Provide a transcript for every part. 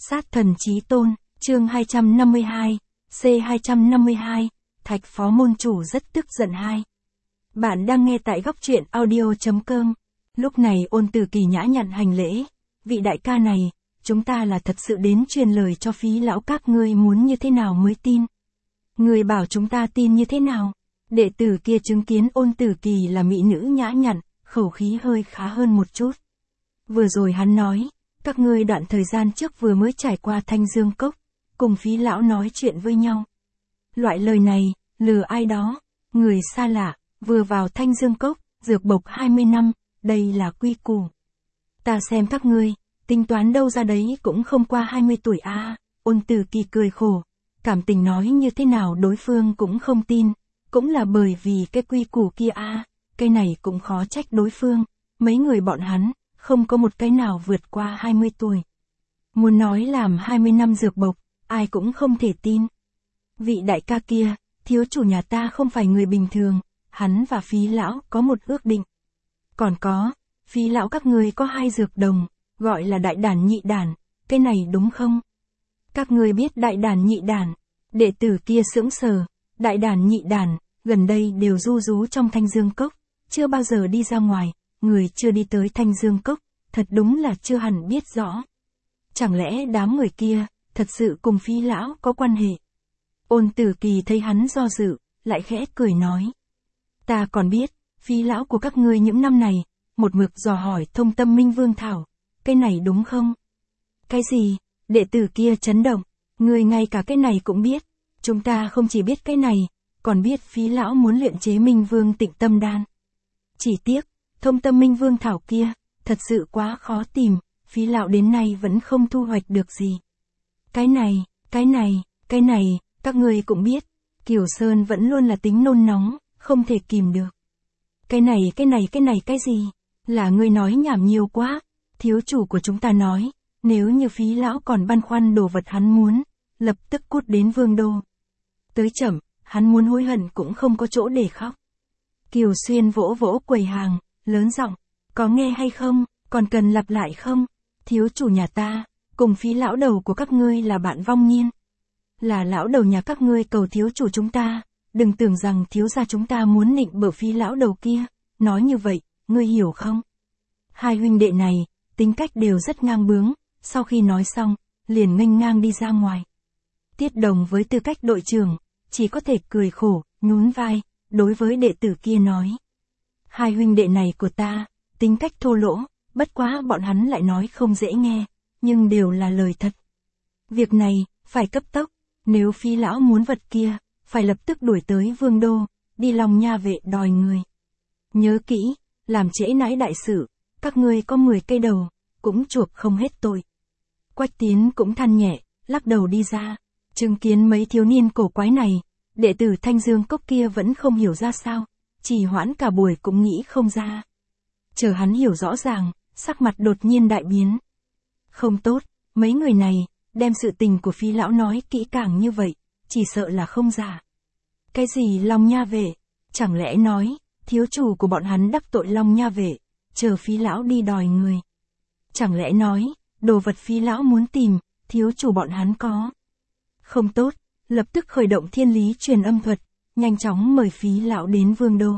Sát thần chí tôn, chương 252, C252, Thạch phó môn chủ rất tức giận 2. Bạn đang nghe tại góc truyện audio.com. Lúc này Ôn Tử Kỳ nhã nhặn hành lễ. Vị đại ca này, chúng ta là thật sự đến truyền lời cho Phí lão các ngươi muốn như thế nào mới tin. Người bảo chúng ta tin như thế nào? Đệ tử kia chứng kiến Ôn Tử Kỳ là mỹ nữ nhã nhặn, khẩu khí hơi khá hơn một chút. Vừa rồi hắn nói, các ngươi đoạn thời gian trước vừa mới trải qua Thanh Dương Cốc, cùng Phí lão nói chuyện với nhau. Loại lời này, lừa ai đó, người xa lạ, vừa vào Thanh Dương Cốc, dược bộc 20 năm, đây là quy củ. Ta xem các ngươi, tính toán đâu ra đấy cũng không qua 20 tuổi a. Ôn Tử Kỳ cười khổ, cảm tình nói như thế nào đối phương cũng không tin, cũng là bởi vì cái quy củ kia a, cái này cũng khó trách đối phương, mấy người bọn hắn, không có một cái nào vượt qua 20 tuổi. Muốn nói làm 20 năm dược bộc, ai cũng không thể tin. Vị đại ca kia, thiếu chủ nhà ta không phải người bình thường, hắn và Phí lão có một ước định. Còn có, Phí lão các ngươi có 2 dược đồng, gọi là đại đàn nhị đàn, cái này đúng không? Các ngươi biết đại đàn nhị đàn, đệ tử kia sững sờ, đại đàn nhị đàn, gần đây đều du rú trong Thanh Dương Cốc, chưa bao giờ đi ra ngoài, người chưa đi tới Thanh Dương Cốc, thật đúng là chưa hẳn biết rõ. Chẳng lẽ đám người kia, thật sự cùng Phí lão có quan hệ? Ôn Tử Kỳ thấy hắn do dự, lại khẽ cười nói. Ta còn biết, Phí lão của các ngươi những năm này, một mực dò hỏi Thông Tâm Minh Vương Thảo, cái này đúng không? Cái gì? Đệ tử kia chấn động, ngươi ngay cả cái này cũng biết, chúng ta không chỉ biết cái này, còn biết Phí lão muốn luyện chế Minh Vương Tịnh Tâm Đan. Chỉ tiếc, Thông Tâm Minh Vương Thảo kia, thật sự quá khó tìm, Phí lão đến nay vẫn không thu hoạch được gì. Cái này, các ngươi cũng biết, Kiều Sơn vẫn luôn là tính nôn nóng, không thể kìm được. Cái gì? Là ngươi nói nhảm nhiều quá, thiếu chủ của chúng ta nói, nếu như Phí lão còn băn khoăn đồ vật hắn muốn, lập tức cút đến Vương Đô. Tới chậm, hắn muốn hối hận cũng không có chỗ để khóc. Kiều Xuyên vỗ vỗ quầy hàng, lớn giọng, có nghe hay không, còn cần lặp lại không? Thiếu chủ nhà ta, cùng Phí lão đầu của các ngươi là bạn vong niên. Là lão đầu nhà các ngươi cầu thiếu chủ chúng ta, đừng tưởng rằng thiếu gia chúng ta muốn nịnh bợ Phí lão đầu kia, nói như vậy, ngươi hiểu không? Hai huynh đệ này, tính cách đều rất ngang bướng, sau khi nói xong, liền nghênh ngang đi ra ngoài. Tiết Đồng với tư cách đội trưởng, chỉ có thể cười khổ, nhún vai, đối với đệ tử kia nói. Hai huynh đệ này của ta, tính cách thô lỗ, bất quá bọn hắn lại nói không dễ nghe, nhưng đều là lời thật. Việc này, phải cấp tốc, nếu Phí lão muốn vật kia, phải lập tức đuổi tới Vương Đô, đi Long Nha vệ đòi người. Nhớ kỹ, làm trễ nãi đại sự, các ngươi có 10 cây đầu, cũng chuộc không hết tội. Quách Tiến cũng than nhẹ, lắc đầu đi ra, chứng kiến mấy thiếu niên cổ quái này, đệ tử Thanh Dương Cốc kia vẫn không hiểu ra sao, trì hoãn cả buổi cũng nghĩ không ra. Chờ hắn hiểu rõ ràng, sắc mặt đột nhiên đại biến. Không tốt, mấy người này, đem sự tình của Phí lão nói kỹ càng như vậy, chỉ sợ là không giả. Cái gì Long Nha vệ? Chẳng lẽ nói, thiếu chủ của bọn hắn đắc tội Long Nha vệ, chờ Phí lão đi đòi người. Chẳng lẽ nói, đồ vật Phí lão muốn tìm, thiếu chủ bọn hắn có. Không tốt, lập tức khởi động thiên lý truyền âm thuật, nhanh chóng mời Phí lão đến Vương Đô.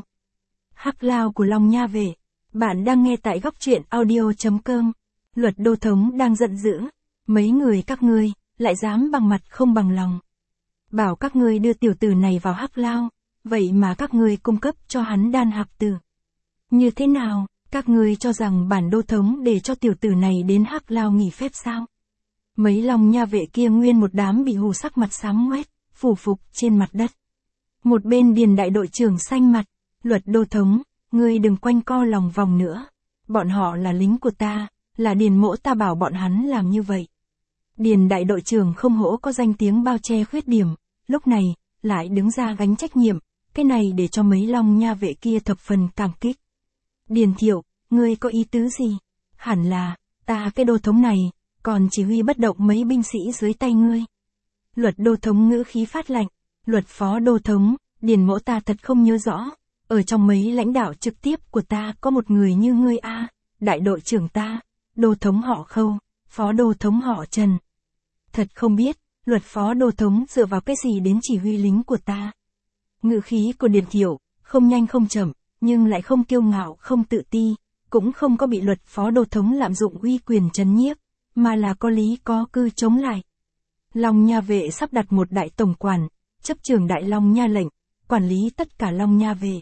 Hắc Lao của Long Nha vệ, bạn đang nghe tại góc truyện audio.com. Luật Đô thống đang giận dữ, mấy người các ngươi, lại dám bằng mặt không bằng lòng. Bảo các ngươi đưa tiểu tử này vào Hắc Lao, vậy mà các ngươi cung cấp cho hắn đan hạc tử. Như thế nào, các ngươi cho rằng bản đô thống để cho tiểu tử này đến Hắc Lao nghỉ phép sao? Mấy Long Nha vệ kia nguyên một đám bị hù sắc mặt xám ngoét, phủ phục trên mặt đất. Một bên Điền đại đội trưởng xanh mặt, Luật Đô thống, ngươi đừng quanh co lòng vòng nữa. Bọn họ là lính của ta, là Điền mỗ ta bảo bọn hắn làm như vậy. Điền đại đội trưởng không hổ có danh tiếng bao che khuyết điểm, lúc này, lại đứng ra gánh trách nhiệm, cái này để cho mấy Long Nha vệ kia thập phần cảm kích. Điền Thiệu, ngươi có ý tứ gì? Hẳn là, ta cái đô thống này, còn chỉ huy bất động mấy binh sĩ dưới tay ngươi. Luật Đô thống ngữ khí phát lạnh, Luật phó đô thống, Điền mỗ ta thật không nhớ rõ, ở trong mấy lãnh đạo trực tiếp của ta có một người như ngươi a, đại đội trưởng ta, đô thống họ Khâu, phó đô thống họ Trần. Thật không biết, luật phó đô thống dựa vào cái gì đến chỉ huy lính của ta. Ngữ khí của Điền Thiệu, không nhanh không chậm, nhưng lại không kiêu ngạo không tự ti, cũng không có bị luật phó đô thống lạm dụng uy quyền trấn nhiếp, mà là có lý có cư chống lại. Long Nha vệ sắp đặt một đại tổng quản, chấp trưởng đại Long Nha lệnh, quản lý tất cả Long Nha vệ.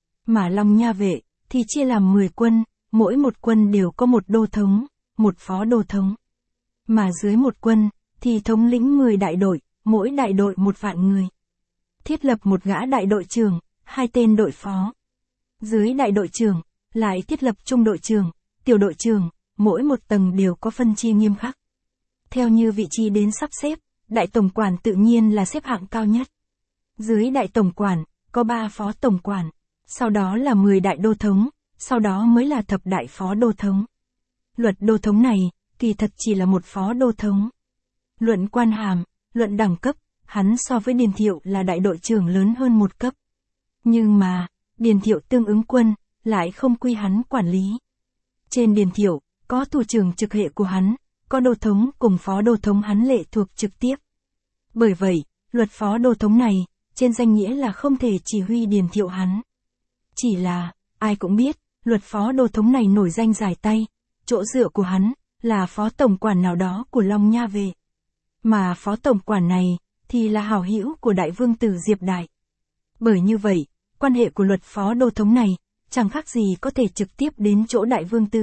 Mà Long Nha vệ, thì chia làm 10 quân, mỗi một quân đều có một đô thống, một phó đô thống. Mà dưới một quân, thì thống lĩnh 10 đại đội, mỗi đại đội 1 vạn người. Thiết lập một gã đại đội trưởng, 2 tên đội phó. Dưới đại đội trưởng, lại thiết lập trung đội trưởng, tiểu đội trưởng, mỗi một tầng đều có phân chia nghiêm khắc. Theo như vị trí đến sắp xếp, đại tổng quản tự nhiên là xếp hạng cao nhất. Dưới đại tổng quản, có 3 phó tổng quản, sau đó là 10 đại đô thống, sau đó mới là thập đại phó đô thống. Luật đô thống này, kỳ thật chỉ là một phó đô thống. Luận quan hàm, luận đẳng cấp, hắn so với Điền Thiệu là đại đội trưởng lớn hơn một cấp. Nhưng mà, Điền Thiệu tương ứng quân, lại không quy hắn quản lý. Trên Điền Thiệu, có thủ trưởng trực hệ của hắn, có đô thống cùng phó đô thống hắn lệ thuộc trực tiếp. Bởi vậy, luật phó đô thống này, trên danh nghĩa là không thể chỉ huy Điền Thiệu hắn. Chỉ là, ai cũng biết, luật phó đô thống này nổi danh dài tay, chỗ dựa của hắn, là phó tổng quản nào đó của Long Nha về. Mà phó tổng quản này, thì là hảo hữu của đại vương tử Diệp Đại. Bởi như vậy, quan hệ của luật phó đô thống này, chẳng khác gì có thể trực tiếp đến chỗ đại vương tử.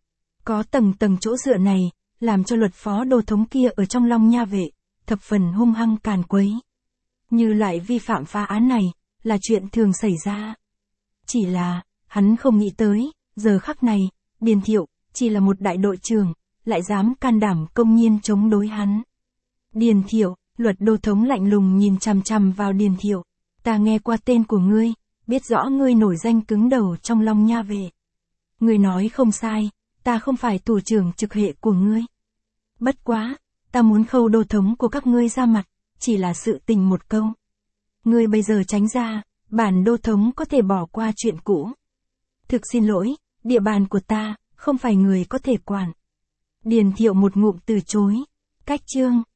Có tầng tầng chỗ dựa này, làm cho luật phó đô thống kia ở trong Long Nha vệ, thập phần hung hăng càn quấy. Như lại vi phạm phá án này, là chuyện thường xảy ra. Chỉ là, hắn không nghĩ tới, giờ khắc này, Điền Thiệu, chỉ là một đại đội trưởng, lại dám can đảm công nhiên chống đối hắn. Điền Thiệu, luật đô thống lạnh lùng nhìn chằm chằm vào Điền Thiệu. Ta nghe qua tên của ngươi, biết rõ ngươi nổi danh cứng đầu trong Long Nha về. Ngươi nói không sai, ta không phải thủ trưởng trực hệ của ngươi. Bất quá, ta muốn khâu đô thống của các ngươi ra mặt, chỉ là sự tình một câu. Ngươi bây giờ tránh ra, bản đô thống có thể bỏ qua chuyện cũ. Thực xin lỗi, địa bàn của ta, không phải người có thể quản. Điền Thiệu một ngụm từ chối. Cách chương